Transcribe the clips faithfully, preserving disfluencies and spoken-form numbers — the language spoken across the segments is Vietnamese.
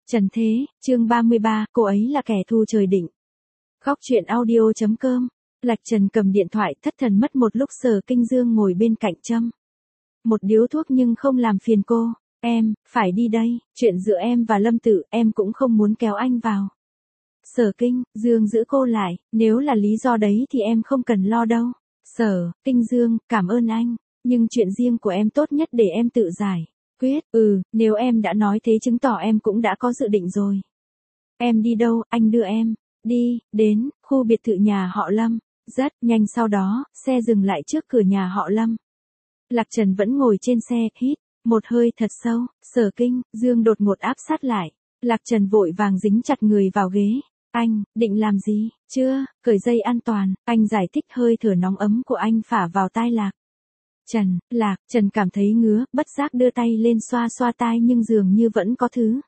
Trần Thế, chương ba mươi ba, cô ấy là kẻ thù trời định. Góc truyện audio.com. Lạch Trần cầm điện thoại thất thần mất một lúc. Sở Kinh Dương ngồi bên cạnh châm một điếu thuốc nhưng không làm phiền cô. Em, phải đi đây, chuyện giữa em và Lâm Tự, em cũng không muốn kéo anh vào. Sở Kinh Dương giữ cô lại, nếu là lý do đấy thì em không cần lo đâu. Sở Kinh Dương, cảm ơn anh, nhưng chuyện riêng của em tốt nhất để em tự giải quyết. Ừ, nếu em đã nói thế chứng tỏ em cũng đã có dự định rồi. Em đi đâu, anh đưa em. Đi, đến, khu biệt thự nhà họ Lâm. Rất nhanh sau đó, xe dừng lại trước cửa nhà họ Lâm. Lạc Trần vẫn ngồi trên xe, hít một hơi thật sâu. Sở Kinh Dương đột ngột áp sát lại. Lạc Trần vội vàng dính chặt người vào ghế. Anh, định làm gì? Chưa, cởi dây an toàn. Anh giải thích. Hơi thở nóng ấm của anh phả vào tai Lạc Trần. Lạc Trần cảm thấy ngứa, bất giác đưa tay lên xoa xoa tai nhưng dường như vẫn có thứ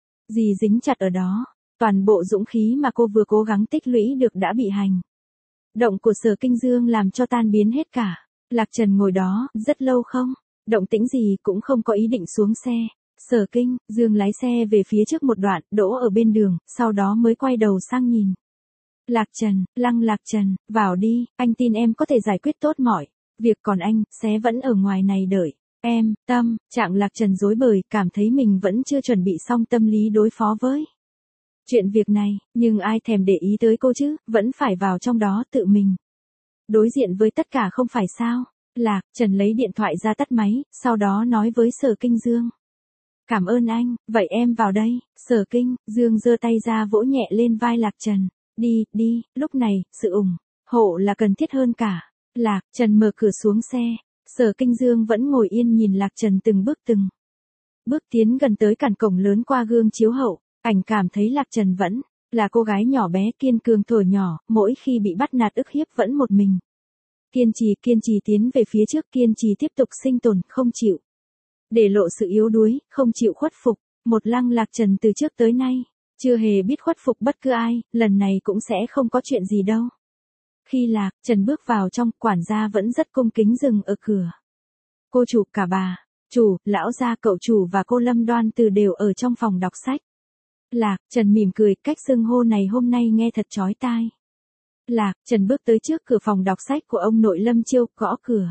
gì dính chặt ở đó. Toàn bộ dũng khí mà cô vừa cố gắng tích lũy được đã bị hành động của Sở Kinh Dương làm cho tan biến hết cả. Lạc Trần ngồi đó, rất lâu không động tĩnh gì, cũng không có ý định xuống xe. Sở Kinh Dương lái xe về phía trước một đoạn, đỗ ở bên đường, sau đó mới quay đầu sang nhìn Lạc Trần. Lăng Lạc Trần, vào đi, anh tin em có thể giải quyết tốt mọi việc, còn anh sẽ vẫn ở ngoài này đợi em. Tâm trạng Lạc Trần rối bời, cảm thấy mình vẫn chưa chuẩn bị xong tâm lý đối phó với chuyện việc này, nhưng ai thèm để ý tới cô chứ, vẫn phải vào trong đó tự mình đối diện với tất cả không phải sao. Lạc Trần lấy điện thoại ra tắt máy, sau đó nói với Sở Kinh Dương. Cảm ơn anh, vậy em vào đây. Sở Kinh Dương giơ tay ra vỗ nhẹ lên vai Lạc Trần. Đi, đi, lúc này, sự ủng hộ là cần thiết hơn cả. Lạc Trần mở cửa xuống xe. Sở Kinh Dương vẫn ngồi yên nhìn Lạc Trần từng bước từng bước tiến gần tới cản cổng lớn. Qua gương chiếu hậu, ảnh cảm thấy Lạc Trần vẫn là cô gái nhỏ bé kiên cường thuở nhỏ, mỗi khi bị bắt nạt ức hiếp vẫn một mình kiên trì, kiên trì tiến về phía trước, kiên trì tiếp tục sinh tồn, không chịu để lộ sự yếu đuối, không chịu khuất phục. Một Lăng Lạc Trần từ trước tới nay chưa hề biết khuất phục bất cứ ai, lần này cũng sẽ không có chuyện gì đâu. Khi Lạc Trần bước vào trong, quản gia vẫn rất cung kính dừng ở cửa. Cô chủ, cả bà chủ, lão gia, cậu chủ và cô Lâm Đoan Từ đều ở trong phòng đọc sách. Lạc Trần mỉm cười, cách xưng hô này hôm nay nghe thật chói tai. Lạc Trần bước tới trước cửa phòng đọc sách của ông nội Lâm Chiêu, gõ cửa.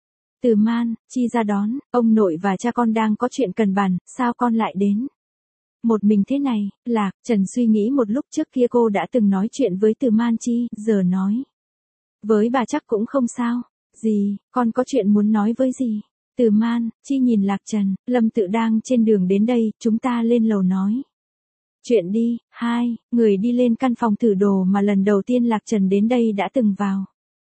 Từ Man, Chi ra đón, ông nội và cha con đang có chuyện cần bàn, sao con lại đến một mình thế này? Lạc Trần suy nghĩ một lúc, trước kia cô đã từng nói chuyện với Từ Man Chi, giờ nói với bà chắc cũng không sao. Gì, con có chuyện muốn nói với gì? Từ Man Chi nhìn Lạc Trần. Lâm Tự đang trên đường đến đây, chúng ta lên lầu nói chuyện đi. Hai người đi lên căn phòng thử đồ mà lần đầu tiên Lạc Trần đến đây đã từng vào.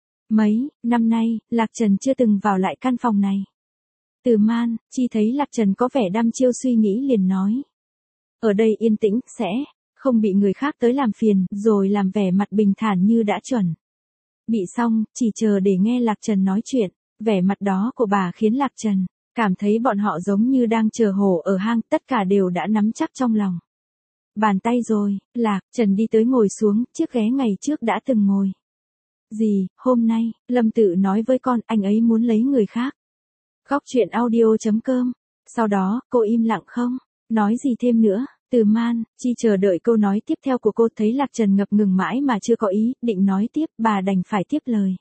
Mấy năm nay, Lạc Trần chưa từng vào lại căn phòng này. Từ Man Chi thấy Lạc Trần có vẻ đăm chiêu suy nghĩ liền nói. Ở đây yên tĩnh, sẽ không bị người khác tới làm phiền, rồi làm vẻ mặt bình thản như đã chuẩn bị xong, chỉ chờ để nghe Lạc Trần nói chuyện. Vẻ mặt đó của bà khiến Lạc Trần cảm thấy bọn họ giống như đang chờ hổ ở hang, tất cả đều đã nắm chắc trong lòng bàn tay rồi. Lạc Trần đi tới ngồi xuống, chiếc ghế ngày trước đã từng ngồi. Gì, hôm nay, Lâm Tự nói với con, anh ấy muốn lấy người khác. Góc truyện audio.com. Sau đó, cô im lặng không nói gì thêm nữa. Từ Man Chi chờ đợi câu nói tiếp theo của cô, thấy Lạc Trần ngập ngừng mãi mà chưa có ý định nói tiếp, bà đành phải tiếp lời.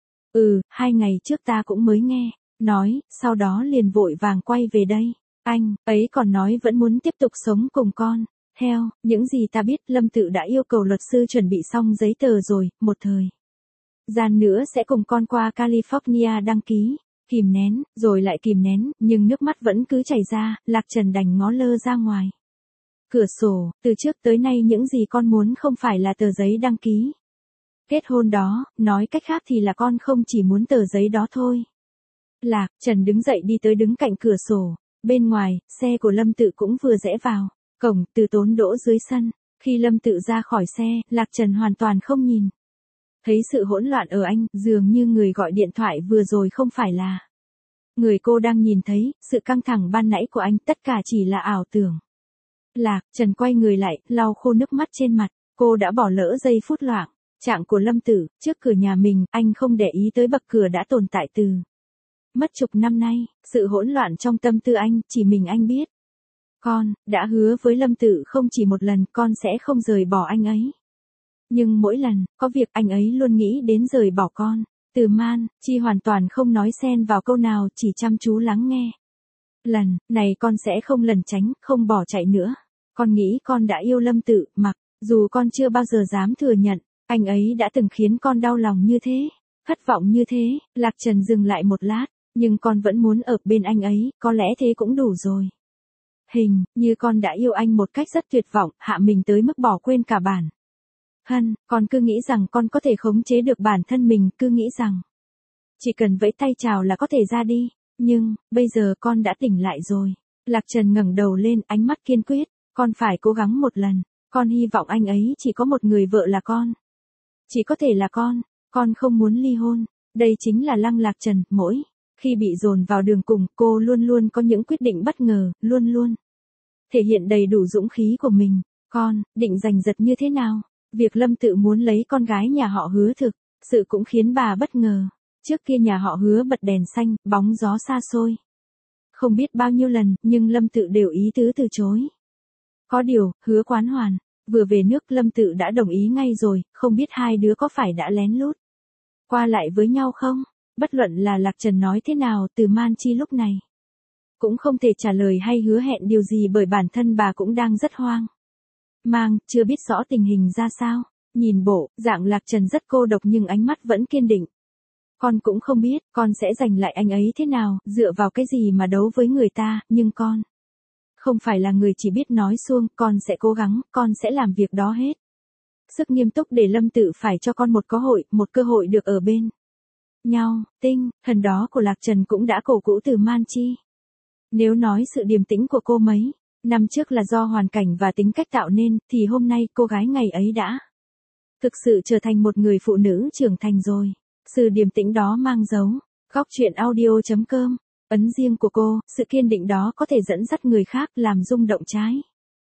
Ừ, hai ngày trước ta cũng mới nghe nói, sau đó liền vội vàng quay về đây. Anh ấy còn nói vẫn muốn tiếp tục sống cùng con. Theo những gì ta biết, Lâm Tự đã yêu cầu luật sư chuẩn bị xong giấy tờ rồi, một thời gian nữa sẽ cùng con qua California đăng ký. Kìm nén, rồi lại kìm nén, nhưng nước mắt vẫn cứ chảy ra. Lạc Trần đành ngó lơ ra ngoài cửa sổ. Từ trước tới nay những gì con muốn không phải là tờ giấy đăng ký kết hôn đó, nói cách khác thì là con không chỉ muốn tờ giấy đó thôi. Lạc Trần đứng dậy đi tới đứng cạnh cửa sổ. Bên ngoài, xe của Lâm Tự cũng vừa rẽ vào cổng. Từ Tốn đỗ dưới sân. Khi Lâm Tự ra khỏi xe, Lạc Trần hoàn toàn không nhìn thấy sự hỗn loạn ở anh, dường như người gọi điện thoại vừa rồi không phải là người cô đang nhìn thấy. Sự căng thẳng ban nãy của anh, tất cả chỉ là ảo tưởng. Lạc Trần quay người lại, lau khô nước mắt trên mặt. Cô đã bỏ lỡ giây phút loạn trạng của Lâm Tử trước cửa nhà mình. Anh không để ý tới bậc cửa đã tồn tại từ mất chục năm nay. Sự hỗn loạn trong tâm tư anh, chỉ mình anh biết. Con, đã hứa với Lâm Tự không chỉ một lần con sẽ không rời bỏ anh ấy. Nhưng mỗi lần, có việc anh ấy luôn nghĩ đến rời bỏ con. Từ Man, Chi hoàn toàn không nói xen vào câu nào, chỉ chăm chú lắng nghe. Lần này con sẽ không lẩn tránh, không bỏ chạy nữa. Con nghĩ con đã yêu Lâm Tự, mặc dù con chưa bao giờ dám thừa nhận, anh ấy đã từng khiến con đau lòng như thế, thất vọng như thế. Lạc Trần dừng lại một lát, nhưng con vẫn muốn ở bên anh ấy, có lẽ thế cũng đủ rồi. Hình như con đã yêu anh một cách rất tuyệt vọng, hạ mình tới mức bỏ quên cả bản thân. Con cứ nghĩ rằng con có thể khống chế được bản thân mình, cứ nghĩ rằng chỉ cần vẫy tay chào là có thể ra đi. Nhưng, bây giờ con đã tỉnh lại rồi. Lạc Trần ngẩng đầu lên, ánh mắt kiên quyết. Con phải cố gắng một lần. Con hy vọng anh ấy chỉ có một người vợ là con. Chỉ có thể là con. Con không muốn ly hôn. Đây chính là Lăng Lạc Trần. Mỗi khi bị dồn vào đường cùng, cô luôn luôn có những quyết định bất ngờ, luôn luôn thể hiện đầy đủ dũng khí của mình. Con, định giành giật như thế nào? Việc Lâm Tự muốn lấy con gái nhà họ Hứa thực sự cũng khiến bà bất ngờ. Trước kia nhà họ Hứa bật đèn xanh, bóng gió xa xôi. Không biết bao nhiêu lần, nhưng Lâm Tự đều ý tứ từ chối. Có điều, Hứa Quán Hoàn vừa về nước, Lâm Tự đã đồng ý ngay rồi, không biết hai đứa có phải đã lén lút qua lại với nhau không? Bất luận là Lạc Trần nói thế nào, Từ Man Chi lúc này cũng không thể trả lời hay hứa hẹn điều gì, bởi bản thân bà cũng đang rất hoang mang, chưa biết rõ tình hình ra sao. Nhìn bộ dạng Lạc Trần rất cô độc nhưng ánh mắt vẫn kiên định. Con cũng không biết, con sẽ giành lại anh ấy thế nào, dựa vào cái gì mà đấu với người ta, nhưng con không phải là người chỉ biết nói suông, con sẽ cố gắng, con sẽ làm việc đó hết sức nghiêm túc để Lâm Tự phải cho con một cơ hội, một cơ hội được ở bên nhau. Tinh thần đó của Lạc Trần cũng đã cổ vũ Từ Man Chi. Nếu nói sự điềm tĩnh của cô mấy năm trước là do hoàn cảnh và tính cách tạo nên, thì hôm nay cô gái ngày ấy đã thực sự trở thành một người phụ nữ trưởng thành rồi. Sự điềm tĩnh đó mang dấu góc truyện audio chấm com ấn riêng của cô, sự kiên định đó có thể dẫn dắt người khác, làm rung động trái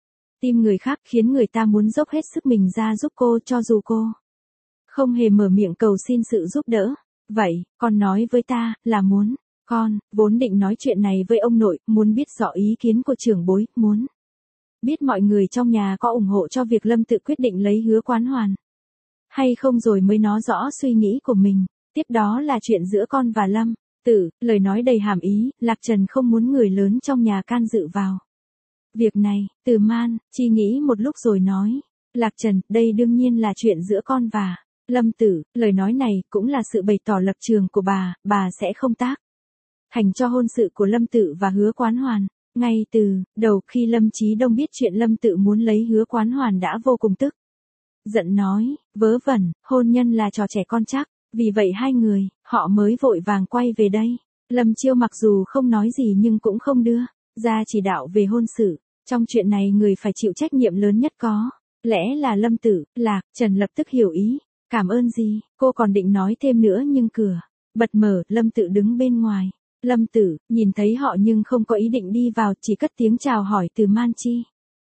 tim người khác, khiến người ta muốn dốc hết sức mình ra giúp cô, cho dù cô không hề mở miệng cầu xin sự giúp đỡ. Vậy, con nói với ta, là muốn. Con, vốn định nói chuyện này với ông nội, muốn biết rõ ý kiến của trưởng bối, muốn biết mọi người trong nhà có ủng hộ cho việc Lâm Tự quyết định lấy Hứa Quán Hoàn hay không, rồi mới nói rõ suy nghĩ của mình. Tiếp đó là chuyện giữa con và Lâm Tự, lời nói đầy hàm ý. Lạc Trần không muốn người lớn trong nhà can dự vào việc này. Từ Man Chi nghĩ một lúc rồi nói, Lạc Trần, đây đương nhiên là chuyện giữa con và Lâm Tự. Lời nói này cũng là sự bày tỏ lập trường của bà, bà sẽ không tác thành cho hôn sự của Lâm Tự và Hứa Quán Hoàn. Ngay từ đầu khi Lâm Chí Đông biết chuyện Lâm Tự muốn lấy Hứa Quán Hoàn đã vô cùng tức giận, nói, vớ vẩn, hôn nhân là trò trẻ con chắc. Vì vậy hai người, họ mới vội vàng quay về đây. Lâm Chiêu mặc dù không nói gì nhưng cũng không đưa ra chỉ đạo về hôn sự. Trong chuyện này người phải chịu trách nhiệm lớn nhất có lẽ là Lâm Tự. Lạc Trần lập tức hiểu ý. Cảm ơn gì? Cô còn định nói thêm nữa nhưng cửa bật mở, Lâm Tự đứng bên ngoài. Lâm Tự nhìn thấy họ nhưng không có ý định đi vào, chỉ cất tiếng chào hỏi Từ Man Chi.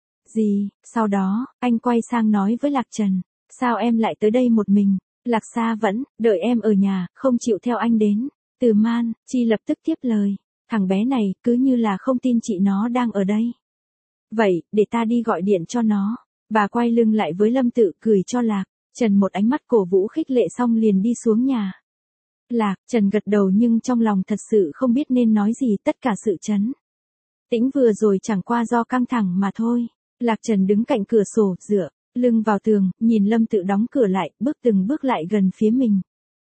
Gì? Sau đó, anh quay sang nói với Lạc Trần, sao em lại tới đây một mình? Lạc Sa vẫn đợi em ở nhà, không chịu theo anh đến. Từ Man Chi lập tức tiếp lời, thằng bé này cứ như là không tin chị nó đang ở đây. Vậy, để ta đi gọi điện cho nó. Bà quay lưng lại với Lâm Tự, cười cho Lạc Trần một ánh mắt cổ vũ khích lệ, xong liền đi xuống nhà. Lạc Trần gật đầu nhưng trong lòng thật sự không biết nên nói gì. Tất cả sự chấn tĩnh vừa rồi chẳng qua do căng thẳng mà thôi. Lạc Trần đứng cạnh cửa sổ, dựa lưng vào tường, nhìn Lâm Tự đóng cửa lại, bước từng bước lại gần phía mình.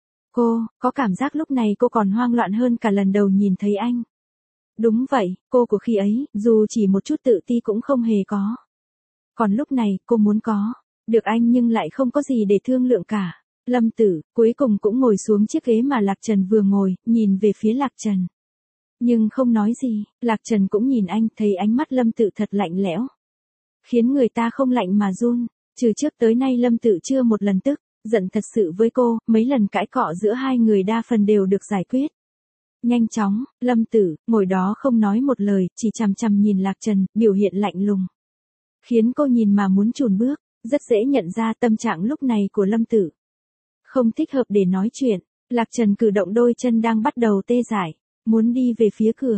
Cô có cảm giác lúc này cô còn hoang loạn hơn cả lần đầu nhìn thấy anh. Đúng vậy, cô của khi ấy, dù chỉ một chút tự ti cũng không hề có. Còn lúc này, cô muốn có được anh nhưng lại không có gì để thương lượng cả. Lâm Tự cuối cùng cũng ngồi xuống chiếc ghế mà Lạc Trần vừa ngồi, nhìn về phía Lạc Trần. Nhưng không nói gì. Lạc Trần cũng nhìn anh, thấy ánh mắt Lâm Tự thật lạnh lẽo, khiến người ta không lạnh mà run. Trừ trước tới nay Lâm Tự chưa một lần tức giận thật sự với cô, mấy lần cãi cọ giữa hai người đa phần đều được giải quyết nhanh chóng. Lâm Tự ngồi đó không nói một lời, chỉ chằm chằm nhìn Lạc Trần, biểu hiện lạnh lùng, khiến cô nhìn mà muốn chùn bước. Rất dễ nhận ra tâm trạng lúc này của Lâm Tự không thích hợp để nói chuyện. Lạc Trần cử động đôi chân đang bắt đầu tê dại, muốn đi về phía cửa.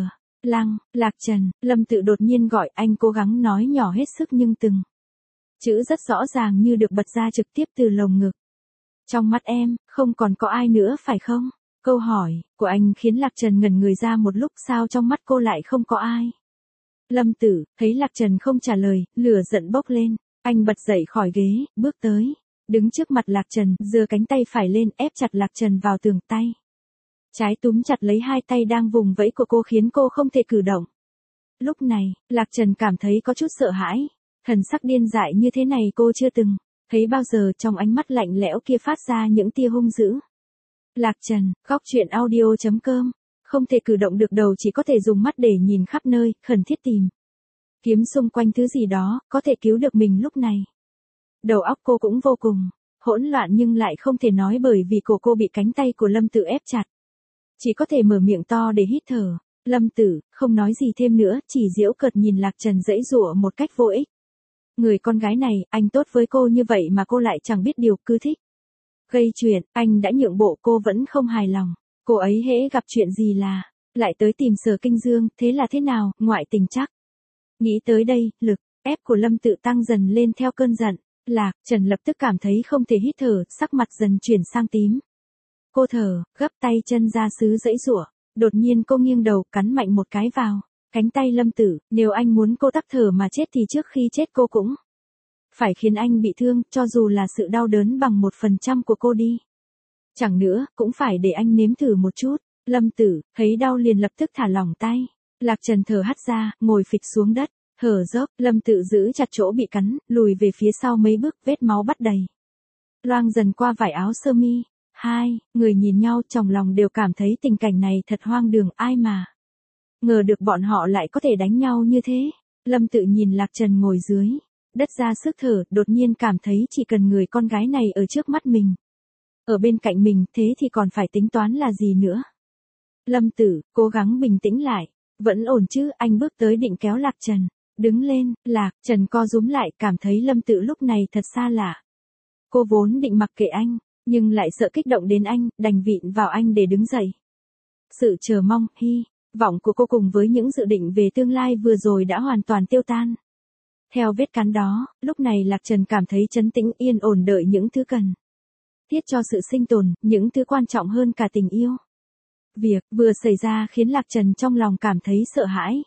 Lăng, Lạc Trần, Lâm Tự đột nhiên gọi, anh cố gắng nói nhỏ hết sức nhưng từng chữ rất rõ ràng như được bật ra trực tiếp từ lồng ngực. Trong mắt em, không còn có ai nữa phải không? Câu hỏi của anh khiến Lạc Trần ngẩn người ra một lúc, sao trong mắt cô lại không có ai? Lâm Tử, thấy Lạc Trần không trả lời, lửa giận bốc lên, anh bật dậy khỏi ghế, bước tới, đứng trước mặt Lạc Trần, giơ cánh tay phải lên ép chặt Lạc Trần vào tường, tay trái túm chặt lấy hai tay đang vùng vẫy của cô khiến cô không thể cử động. Lúc này, Lạc Trần cảm thấy có chút sợ hãi, thần sắc điên dại như thế này cô chưa từng thấy bao giờ, trong ánh mắt lạnh lẽo kia phát ra những tia hung dữ. Lạc Trần, góc truyện audio chấm com, không thể cử động được đầu chỉ có thể dùng mắt để nhìn khắp nơi, khẩn thiết tìm kiếm xung quanh thứ gì đó, có thể cứu được mình lúc này. Đầu óc cô cũng vô cùng hỗn loạn nhưng lại không thể nói bởi vì cổ cô bị cánh tay của Lâm Tử ép chặt. Chỉ có thể mở miệng to để hít thở. Lâm Tử, không nói gì thêm nữa, chỉ giễu cợt nhìn Lạc Trần giãy giụa một cách vô ích. Người con gái này, anh tốt với cô như vậy mà cô lại chẳng biết điều, cứ thích gây chuyện, anh đã nhượng bộ cô vẫn không hài lòng. Cô ấy hễ gặp chuyện gì là lại tới tìm Sở Kinh Dương, thế là thế nào, ngoại tình chắc. Nghĩ tới đây, lực ép của Lâm Tự tăng dần lên theo cơn giận. Lạc Trần lập tức cảm thấy không thể hít thở, sắc mặt dần chuyển sang tím. Cô thở, gấp tay chân ra xứ giãy giụa. Đột nhiên cô nghiêng đầu, cắn mạnh một cái vào cánh tay Lâm Tử, nếu anh muốn cô tắc thở mà chết thì trước khi chết cô cũng phải khiến anh bị thương, cho dù là sự đau đớn bằng một phần trăm của cô đi. Chẳng nữa, cũng phải để anh nếm thử một chút. Lâm Tử, thấy đau liền lập tức thả lỏng tay. Lạc Trần thở hắt ra, ngồi phịch xuống đất, thở dốc, Lâm Tự giữ chặt chỗ bị cắn, lùi về phía sau mấy bước, vết máu bắt đầy loang dần qua vải áo sơ mi. Hai người nhìn nhau, trong lòng đều cảm thấy tình cảnh này thật hoang đường, ai mà ngờ được bọn họ lại có thể đánh nhau như thế. Lâm Tự nhìn Lạc Trần ngồi dưới đất ra sức thở, đột nhiên cảm thấy chỉ cần người con gái này ở trước mắt mình, ở bên cạnh mình, thế thì còn phải tính toán là gì nữa. Lâm Tử, cố gắng bình tĩnh lại. Vẫn ổn chứ, anh bước tới định kéo Lạc Trần đứng lên. Lạc Trần co rúm lại, cảm thấy Lâm Tự lúc này thật xa lạ. Cô vốn định mặc kệ anh, nhưng lại sợ kích động đến anh, đành vịn vào anh để đứng dậy. Sự chờ mong, hy vọng của cô cùng với những dự định về tương lai vừa rồi đã hoàn toàn tiêu tan. Theo vết cắn đó, lúc này Lạc Trần cảm thấy trấn tĩnh, yên ổn đợi những thứ cần thiết cho sự sinh tồn, những thứ quan trọng hơn cả tình yêu. Việc vừa xảy ra khiến Lạc Trần trong lòng cảm thấy sợ hãi.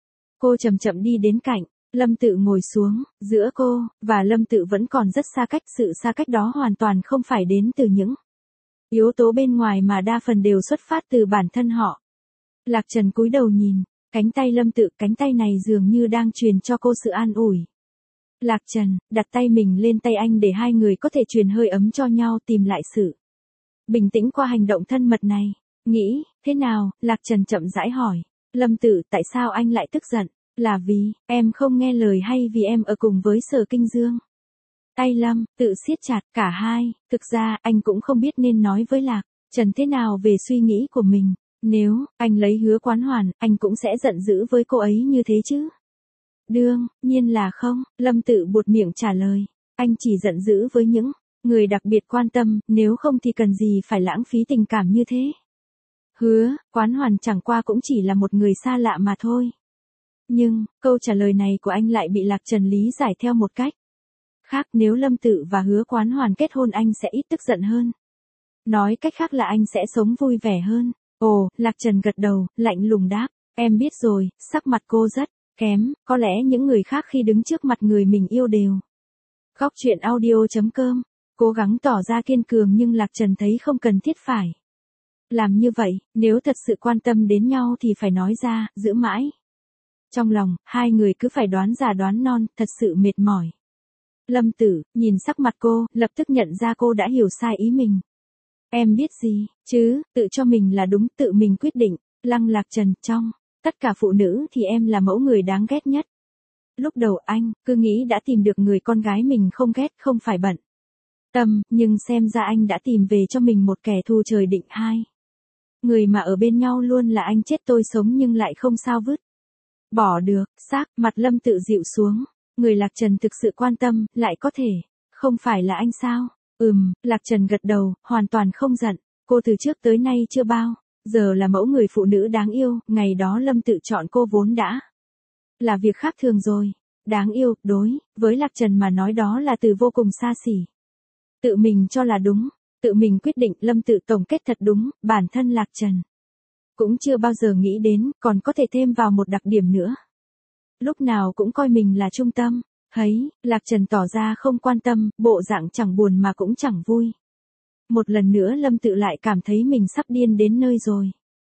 Cô chậm chậm đi đến cạnh Lâm Tự ngồi xuống, giữa cô và Lâm Tự vẫn còn rất xa cách, sự xa cách đó hoàn toàn không phải đến từ những yếu tố bên ngoài mà đa phần đều xuất phát từ bản thân họ. Lạc Trần cúi đầu nhìn cánh tay Lâm Tự, cánh tay này dường như đang truyền cho cô sự an ủi. Lạc Trần đặt tay mình lên tay anh để hai người có thể truyền hơi ấm cho nhau, tìm lại sự bình tĩnh qua hành động thân mật này. Nghĩ thế nào? Lạc Trần chậm rãi hỏi. Lâm Tự, tại sao anh lại tức giận? Là vì em không nghe lời hay vì em ở cùng với Sở Kinh Dương? Tay Lâm Tự siết chặt, cả hai. Thực ra anh cũng không biết nên nói với Lạc Trần thế nào về suy nghĩ của mình. Nếu anh lấy Hứa Quán Hoàn, anh cũng sẽ giận dữ với cô ấy như thế chứ? Đương nhiên là không. Lâm Tự buột miệng trả lời. Anh chỉ giận dữ với những người đặc biệt quan tâm, nếu không thì cần gì phải lãng phí tình cảm như thế. Hứa Quán Hoàn chẳng qua cũng chỉ là một người xa lạ mà thôi. Nhưng, câu trả lời này của anh lại bị Lạc Trần lý giải theo một cách khác, nếu Lâm Tự và Hứa Quán Hoàn kết hôn anh sẽ ít tức giận hơn. Nói cách khác là anh sẽ sống vui vẻ hơn. Ồ, Lạc Trần gật đầu, lạnh lùng đáp. Em biết rồi. Sắc mặt cô rất kém, có lẽ những người khác khi đứng trước mặt người mình yêu đều. Góc truyện audio chấm com, cố gắng tỏ ra kiên cường nhưng Lạc Trần thấy không cần thiết phải làm như vậy, nếu thật sự quan tâm đến nhau thì phải nói ra, giữ mãi trong lòng, hai người cứ phải đoán già đoán non, thật sự mệt mỏi. Lâm Tử, nhìn sắc mặt cô, lập tức nhận ra cô đã hiểu sai ý mình. Em biết gì, chứ, tự cho mình là đúng, tự mình quyết định. Lăng Lạc Trần, trong tất cả phụ nữ thì em là mẫu người đáng ghét nhất. Lúc đầu anh, cứ nghĩ đã tìm được người con gái mình không ghét, không phải bận tâm, nhưng xem ra anh đã tìm về cho mình một kẻ thù trời định. Hai người mà ở bên nhau luôn là anh chết tôi sống nhưng lại không sao vứt bỏ được. Sắc mặt Lâm Tự dịu xuống. Người Lạc Trần thực sự quan tâm, lại có thể không phải là anh sao? Ừm, Lạc Trần gật đầu, hoàn toàn không giận. Cô từ trước tới nay chưa bao Giờ là mẫu người phụ nữ đáng yêu, ngày đó Lâm tự chọn cô vốn đã là việc khác thường rồi. Đáng yêu, đối với Lạc Trần mà nói đó là từ vô cùng xa xỉ. Tự mình cho là đúng, tự mình quyết định. Lâm tự tổng kết thật đúng, bản thân Lạc Trần cũng chưa bao giờ nghĩ đến, còn có thể thêm vào một đặc điểm nữa. Lúc nào cũng coi mình là trung tâm. Thấy, Lạc Trần tỏ ra không quan tâm, bộ dạng chẳng buồn mà cũng chẳng vui. Một lần nữa Lâm tự lại cảm thấy mình sắp điên đến nơi rồi.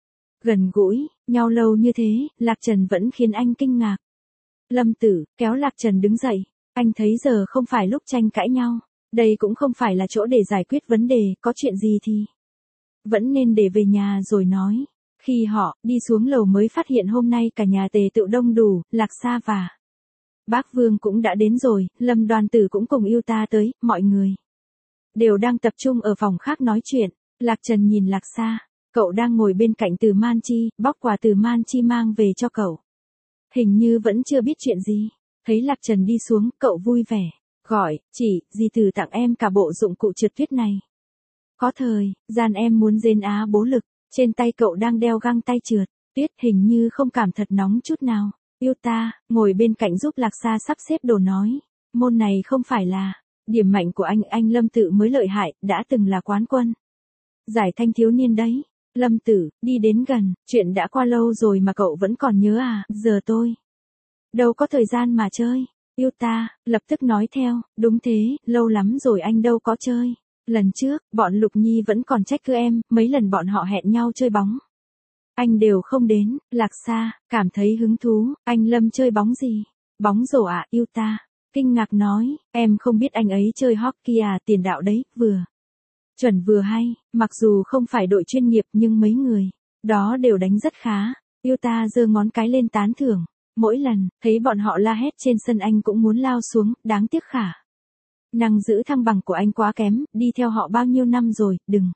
Gần gũi nhau lâu như thế, Lạc Trần vẫn khiến anh kinh ngạc. Lâm Tử kéo Lạc Trần đứng dậy, anh thấy giờ không phải lúc tranh cãi nhau, đây cũng không phải là chỗ để giải quyết vấn đề, có chuyện gì thì vẫn nên để về nhà rồi nói. Khi họ đi xuống lầu mới phát hiện hôm nay cả nhà tề tựu đông đủ, Lạc Sa và Bác Vương cũng đã đến rồi, Lâm Đoan Tử cũng cùng yêu ta tới, mọi người đều đang tập trung ở phòng khác nói chuyện. Lạc Trần nhìn Lạc Sa, cậu đang ngồi bên cạnh Từ Man Chi, bóc quà Từ Man Chi mang về cho cậu. Hình như vẫn chưa biết chuyện gì. Thấy Lạc Trần đi xuống, cậu vui vẻ, gọi, chị, dì Từ tặng em cả bộ dụng cụ trượt tuyết này. Có thời, gian em muốn rên á bố lực, trên tay cậu đang đeo găng tay trượt tuyết, hình như không cảm thật nóng chút nào. Yêu ta, ngồi bên cạnh giúp Lạc Sa sắp xếp đồ nói, môn này không phải là điểm mạnh của anh, anh Lâm Tự mới lợi hại, đã từng là quán quân giải thanh thiếu niên đấy. Lâm Tử, đi đến gần, chuyện đã qua lâu rồi mà cậu vẫn còn nhớ à, giờ tôi đâu có thời gian mà chơi. Yêu ta, lập tức nói theo, đúng thế, lâu lắm rồi anh đâu có chơi. Lần trước, bọn Lục Nhi vẫn còn trách cứ em, mấy lần bọn họ hẹn nhau chơi bóng. Anh đều không đến. Lạc Sa, cảm thấy hứng thú, anh Lâm chơi bóng gì? Bóng rổ à, yêu ta. Kinh ngạc nói, em không biết anh ấy chơi hockey à, tiền đạo đấy, vừa chuẩn vừa hay, mặc dù không phải đội chuyên nghiệp nhưng mấy người đó đều đánh rất khá. Yêu ta giơ ngón cái lên tán thưởng. Mỗi lần thấy bọn họ la hét trên sân anh cũng muốn lao xuống, đáng tiếc khả năng giữ thăng bằng của anh quá kém, đi theo họ bao nhiêu năm rồi, đừng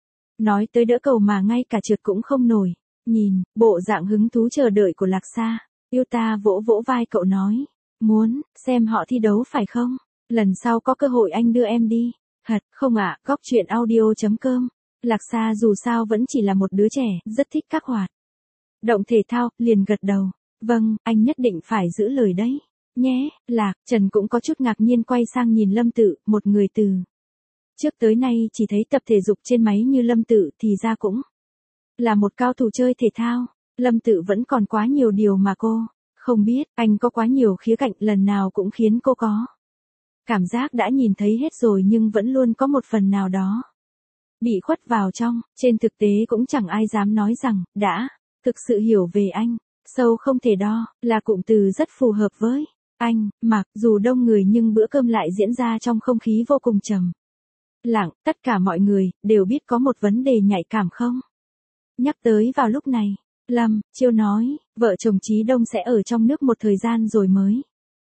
nói tới đỡ cầu mà ngay cả trượt cũng không nổi. Nhìn bộ dạng hứng thú chờ đợi của Lạc Sa, yêu ta vỗ vỗ vai cậu nói, muốn xem họ thi đấu phải không? Lần sau có cơ hội anh đưa em đi. Thật, không ạ, góc truyện audio chấm com. Lạc Sa dù sao vẫn chỉ là một đứa trẻ, rất thích các hoạt động thể thao, liền gật đầu. Vâng, anh nhất định phải giữ lời đấy. Nhé, Lạc, Trần cũng có chút ngạc nhiên quay sang nhìn Lâm Tự, một người từ trước tới nay chỉ thấy tập thể dục trên máy như Lâm Tự thì ra cũng là một cao thủ chơi thể thao. Lâm Tự vẫn còn quá nhiều điều mà cô không biết, anh có quá nhiều khía cạnh, lần nào cũng khiến cô có cảm giác đã nhìn thấy hết rồi nhưng vẫn luôn có một phần nào đó bị khuất vào trong. Trên thực tế cũng chẳng ai dám nói rằng đã thực sự hiểu về anh. Sâu không thể đo là cụm từ rất phù hợp với anh. Mặc dù đông người nhưng bữa cơm lại diễn ra trong không khí vô cùng trầm lặng. Tất cả mọi người đều biết có một vấn đề nhạy cảm không nhắc tới vào lúc này. Lâm Chiêu nói, vợ chồng Chí Đông sẽ ở trong nước một thời gian rồi mới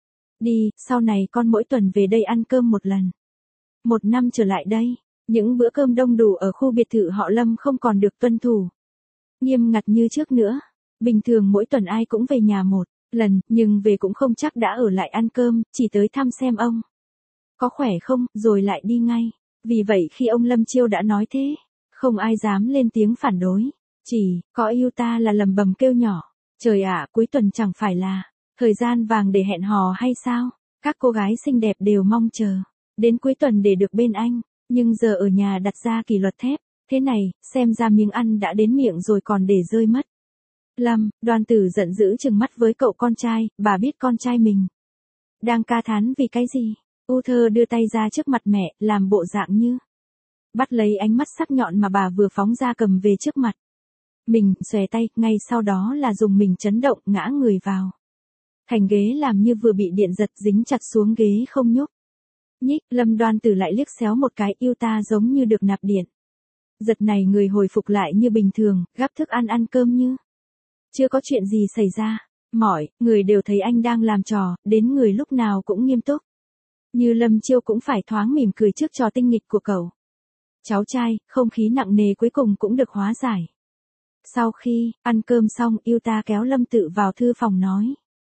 đi, sau này con mỗi tuần về đây ăn cơm một lần. Một năm trở lại đây, những bữa cơm đông đủ ở khu biệt thự họ Lâm không còn được tuân thủ nghiêm ngặt như trước nữa. Bình thường mỗi tuần ai cũng về nhà một lần, nhưng về cũng không chắc đã ở lại ăn cơm, chỉ tới thăm xem ông có khỏe không, rồi lại đi ngay. Vì vậy khi ông Lâm Chiêu đã nói thế, không ai dám lên tiếng phản đối. Chỉ có yêu ta là lầm bầm kêu nhỏ, trời ạ, cuối tuần chẳng phải là thời gian vàng để hẹn hò hay sao? Các cô gái xinh đẹp đều mong chờ đến cuối tuần để được bên anh, nhưng giờ ở nhà đặt ra kỷ luật thép thế này, xem ra miếng ăn đã đến miệng rồi còn để rơi mất. Lâm Đoan Tử giận dữ trừng mắt với cậu con trai, bà biết con trai mình đang ca thán vì cái gì? U Thơ đưa tay ra trước mặt mẹ, làm bộ dạng như bắt lấy ánh mắt sắc nhọn mà bà vừa phóng ra cầm về trước mặt mình, xòe tay, ngay sau đó là dùng mình chấn động, ngã người vào thành ghế làm như vừa bị điện giật, dính chặt xuống ghế không nhúc nhích. Lâm Đoan Tử lại liếc xéo một cái, yêu ta giống như được nạp điện. Giật này người hồi phục lại như bình thường, gắp thức ăn ăn cơm như chưa có chuyện gì xảy ra. Mọi người đều thấy anh đang làm trò, đến người lúc nào cũng nghiêm túc. Như Lâm Chiêu cũng phải thoáng mỉm cười trước trò tinh nghịch của cậu cháu trai, không khí nặng nề cuối cùng cũng được hóa giải. Sau khi ăn cơm xong, yêu ta kéo Lâm Tự vào thư phòng nói.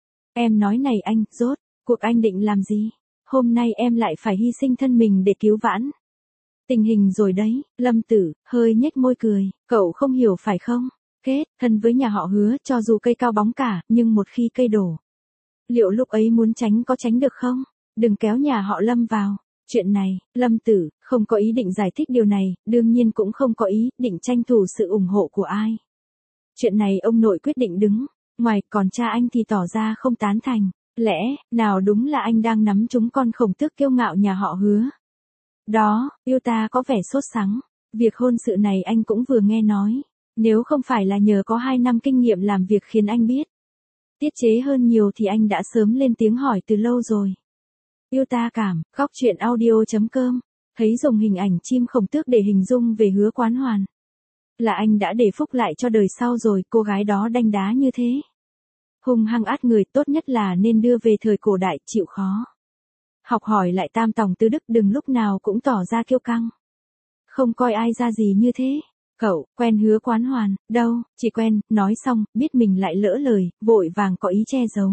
Em nói này anh, rốt cuộc anh định làm gì? Hôm nay em lại phải hy sinh thân mình để cứu vãn Tình hình rồi đấy, Lâm Tử, hơi nhếch môi cười, cậu không hiểu phải không? Kết, thân với nhà họ Hứa, cho dù cây cao bóng cả, nhưng một khi cây đổ. Liệu lúc ấy muốn tránh có tránh được không? Đừng kéo nhà họ Lâm vào. Chuyện này, Lâm Tử, không có ý định giải thích điều này, đương nhiên cũng không có ý định tranh thủ sự ủng hộ của ai. Chuyện này ông nội quyết định đứng, ngoài, còn cha anh thì tỏ ra không tán thành. Lẽ, nào đúng là anh đang nắm trúng con khổng tước kiêu ngạo nhà họ Hứa. Đó, yêu ta có vẻ sốt sắng. Việc hôn sự này anh cũng vừa nghe nói. Nếu không phải là nhờ có hai năm kinh nghiệm làm việc khiến anh biết tiết chế hơn nhiều thì anh đã sớm lên tiếng hỏi từ lâu rồi. Yêu ta cảm, góc chuyện audio.com. Thấy dùng hình ảnh chim khổng tước để hình dung về Hứa Quán Hoàn. Là anh đã để phúc lại cho đời sau rồi, cô gái đó đanh đá như thế. Hung hăng át người, tốt nhất là nên đưa về thời cổ đại, chịu khó. Học hỏi lại tam tòng tứ đức, đừng lúc nào cũng tỏ ra kiêu căng. Không coi ai ra gì như thế. Cậu, quen Hứa Quán Hoàn, đâu, chỉ quen, nói xong, biết mình lại lỡ lời, vội vàng có ý che giấu.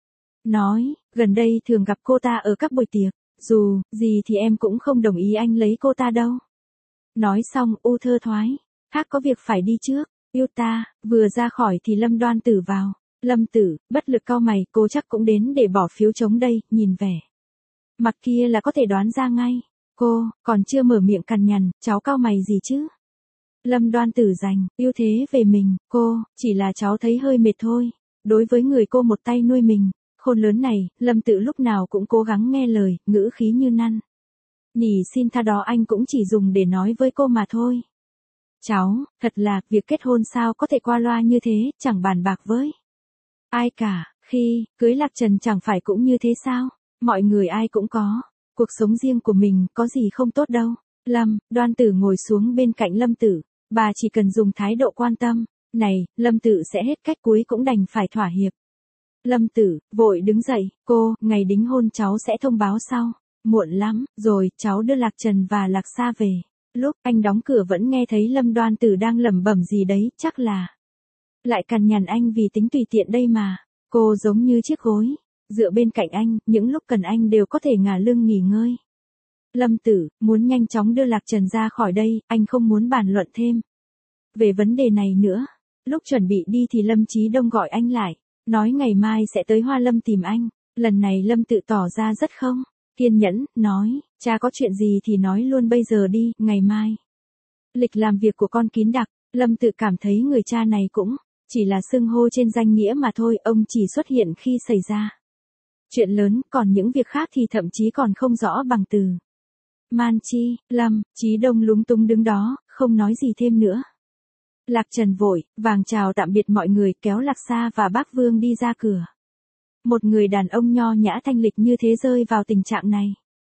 Nói, gần đây thường gặp cô ta ở các buổi tiệc, dù, gì thì em cũng không đồng ý anh lấy cô ta đâu. Nói xong, u thơ thoái, khác có việc phải đi trước, yêu ta, vừa ra khỏi thì Lâm Đoan Tử vào. Lâm Tử, bất lực cau mày, cô chắc cũng đến để bỏ phiếu chống đây, nhìn vẻ mặt kia là có thể đoán ra ngay. Cô, còn chưa mở miệng cằn nhằn, cháu cau mày gì chứ? Lâm Đoan Tử giành, ưu thế về mình, cô, chỉ là cháu thấy hơi mệt thôi. Đối với người cô một tay nuôi mình, khôn lớn này, Lâm Tử lúc nào cũng cố gắng nghe lời, ngữ khí như năn nỉ xin tha đó anh cũng chỉ dùng để nói với cô mà thôi. Cháu, thật là, việc kết hôn sao có thể qua loa như thế, chẳng bàn bạc với ai cả, khi cưới Lạc Trần chẳng phải cũng như thế sao? Mọi người ai cũng có cuộc sống riêng của mình, có gì không tốt đâu. Lâm Đoan Tử ngồi xuống bên cạnh Lâm Tử, bà chỉ cần dùng thái độ quan tâm này, Lâm Tử sẽ hết cách, cuối cũng đành phải thỏa hiệp. Lâm Tử vội đứng dậy, cô, ngày đính hôn cháu sẽ thông báo sau. Muộn lắm rồi, cháu đưa Lạc Trần và Lạc Sa về. Lúc anh đóng cửa vẫn nghe thấy Lâm Đoan Tử đang lẩm bẩm gì đấy, chắc là lại cằn nhằn anh vì tính tùy tiện đây mà. Cô giống như chiếc gối dựa bên cạnh anh, những lúc cần anh đều có thể ngả lưng nghỉ ngơi. Lâm Tử muốn nhanh chóng đưa Lạc Trần ra khỏi đây, anh không muốn bàn luận thêm về vấn đề này nữa. Lúc chuẩn bị đi thì Lâm Chí Đông gọi anh lại, nói ngày mai sẽ tới Hoa Lâm tìm anh. Lần này Lâm Tự tỏ ra rất không kiên nhẫn, nói, cha có chuyện gì thì nói luôn bây giờ đi, ngày mai. Lịch làm việc của con kín đặc, Lâm Tự cảm thấy người cha này cũng chỉ là xưng hô trên danh nghĩa mà thôi, ông chỉ xuất hiện khi xảy ra chuyện lớn, còn những việc khác thì thậm chí còn không rõ bằng từ. Man chi, Lâm, Chí Đông lúng túng đứng đó, không nói gì thêm nữa. Lạc Trần vội vàng chào tạm biệt mọi người, kéo Lạc Sa và Bác Vương đi ra cửa. Một người đàn ông nho nhã thanh lịch như thế rơi vào tình trạng này,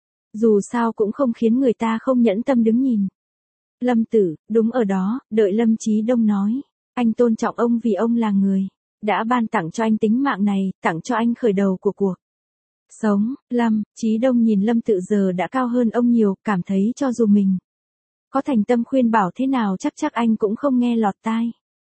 dù sao cũng không khiến người ta không nhẫn tâm đứng nhìn. Lâm Tử, đúng ở đó, đợi Lâm Chí Đông nói, anh tôn trọng ông vì ông là người đã ban tặng cho anh tính mạng này, tặng cho anh khởi đầu của cuộc sống. Lâm Chí Đông nhìn Lâm Tự giờ đã cao hơn ông nhiều, cảm thấy cho dù mình có thành tâm khuyên bảo thế nào chắc chắc anh cũng không nghe lọt tai.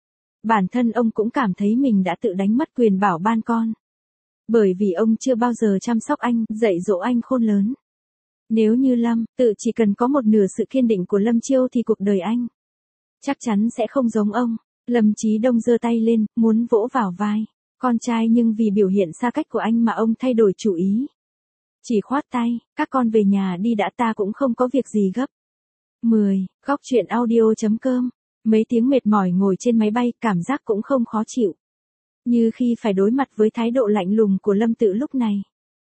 Bản thân ông cũng cảm thấy mình đã tự đánh mất quyền bảo ban con, bởi vì ông chưa bao giờ chăm sóc anh, dạy dỗ anh khôn lớn. Nếu như Lâm Tự chỉ cần có một nửa sự kiên định của Lâm Chiêu thì cuộc đời anh chắc chắn sẽ không giống ông. Lâm Chí Đông giơ tay lên, muốn vỗ vào vai con trai, nhưng vì biểu hiện xa cách của anh mà ông thay đổi chủ ý. Chỉ khoát tay, các con về nhà đi đã, ta cũng không có việc gì gấp. mười. Góc chuyện audio.com. Mấy tiếng mệt mỏi ngồi trên máy bay, cảm giác cũng không khó chịu, như khi phải đối mặt với thái độ lạnh lùng của Lâm Tự lúc này.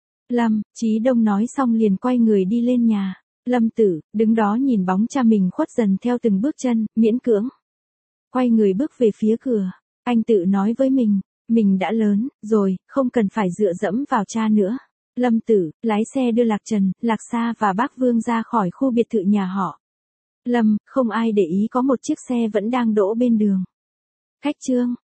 Lâm Chí Đông nói xong liền quay người đi lên nhà. Lâm Tử đứng đó nhìn bóng cha mình khuất dần theo từng bước chân, miễn cưỡng quay người bước về phía cửa. Anh tự nói với mình, mình đã lớn rồi, không cần phải dựa dẫm vào cha nữa. Lâm Tử lái xe đưa Lạc Trần, Lạc Sa và Bác Vương ra khỏi khu biệt thự nhà họ Lâm, không ai để ý có một chiếc xe vẫn đang đỗ bên đường. Khách trương,